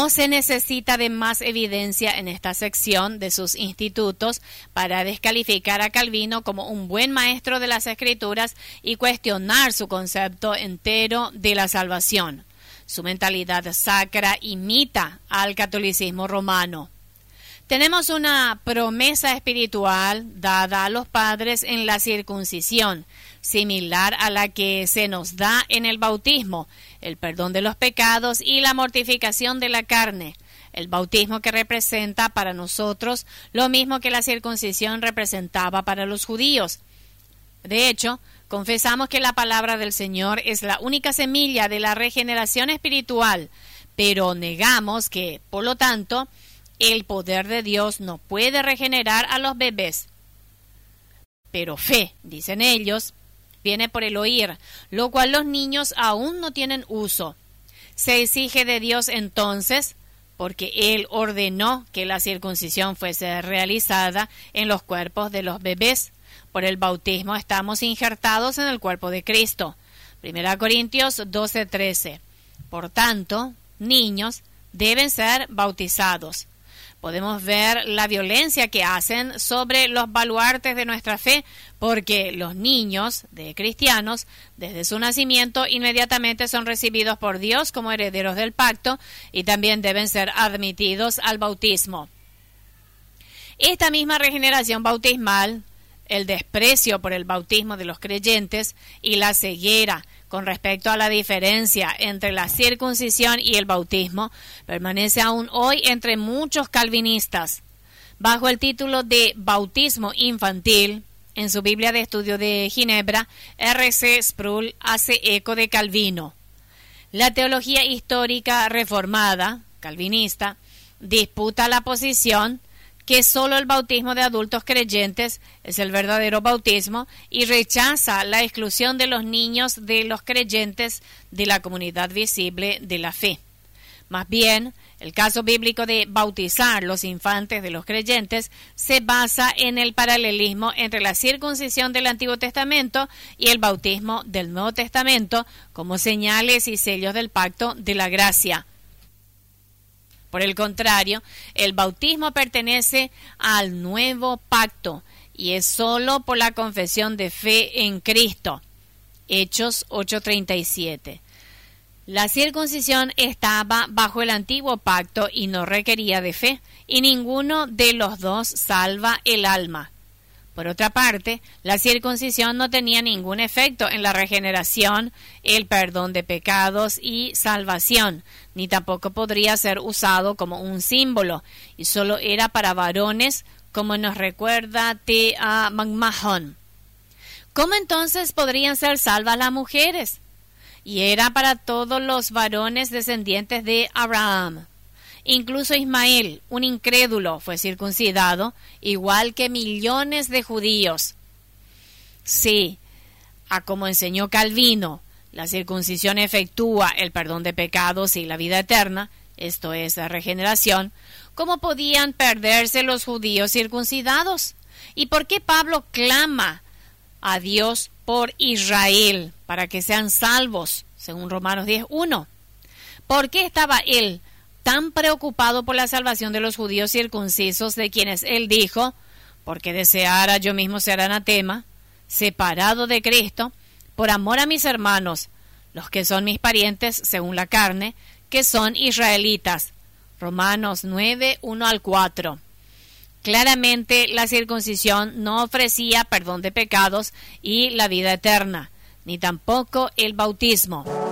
No se necesita de más evidencia en esta sección de sus institutos para descalificar a Calvino como un buen maestro de las Escrituras y cuestionar su concepto entero de la salvación. Su mentalidad sacra imita al catolicismo romano. Tenemos una promesa espiritual dada a los padres en la circuncisión, similar a la que se nos da en el bautismo, el perdón de los pecados y la mortificación de la carne. El bautismo que representa para nosotros lo mismo que la circuncisión representaba para los judíos. De hecho, confesamos que la palabra del Señor es la única semilla de la regeneración espiritual, pero negamos que, por lo tanto, el poder de Dios no puede regenerar a los bebés. Pero fe, dicen ellos, viene por el oír, lo cual los niños aún no tienen uso. Se exige de Dios entonces, porque Él ordenó que la circuncisión fuese realizada en los cuerpos de los bebés. Por el bautismo estamos injertados en el cuerpo de Cristo. 1 Corintios 12:13. Por tanto, niños deben ser bautizados. Podemos ver la violencia que hacen sobre los baluartes de nuestra fe, porque los niños de cristianos, desde su nacimiento, inmediatamente son recibidos por Dios como herederos del pacto y también deben ser admitidos al bautismo. Esta misma regeneración bautismal, el desprecio por el bautismo de los creyentes y la ceguera con respecto a la diferencia entre la circuncisión y el bautismo, permanece aún hoy entre muchos calvinistas. Bajo el título de bautismo infantil, en su Biblia de Estudio de Ginebra, R.C. Sproul hace eco de Calvino. La teología histórica reformada, calvinista, disputa la posición que solo el bautismo de adultos creyentes es el verdadero bautismo y rechaza la exclusión de los niños de los creyentes de la comunidad visible de la fe. Más bien, el caso bíblico de bautizar los infantes de los creyentes se basa en el paralelismo entre la circuncisión del Antiguo Testamento y el bautismo del Nuevo Testamento como señales y sellos del pacto de la gracia. Por el contrario, el bautismo pertenece al nuevo pacto y es solo por la confesión de fe en Cristo. Hechos 8:37. La circuncisión estaba bajo el antiguo pacto y no requería de fe, y ninguno de los dos salva el alma. Por otra parte, la circuncisión no tenía ningún efecto en la regeneración, el perdón de pecados y salvación, ni tampoco podría ser usado como un símbolo, y solo era para varones, como nos recuerda T.A. McMahon. ¿Cómo entonces podrían ser salvas las mujeres? Y era para todos los varones descendientes de Abraham. Incluso Ismael, un incrédulo, fue circuncidado, igual que millones de judíos. Sí, como enseñó Calvino, la circuncisión efectúa el perdón de pecados y la vida eterna, esto es la regeneración. ¿Cómo podían perderse los judíos circuncidados? ¿Y por qué Pablo clama a Dios por Israel para que sean salvos, según Romanos 10:1? ¿Por qué estaba él tan preocupado por la salvación de los judíos circuncisos, de quienes él dijo, porque deseara yo mismo ser anatema, separado de Cristo, por amor a mis hermanos, los que son mis parientes según la carne, que son israelitas? Romanos 9:1-4. Claramente la circuncisión no ofrecía perdón de pecados y la vida eterna, ni tampoco el bautismo.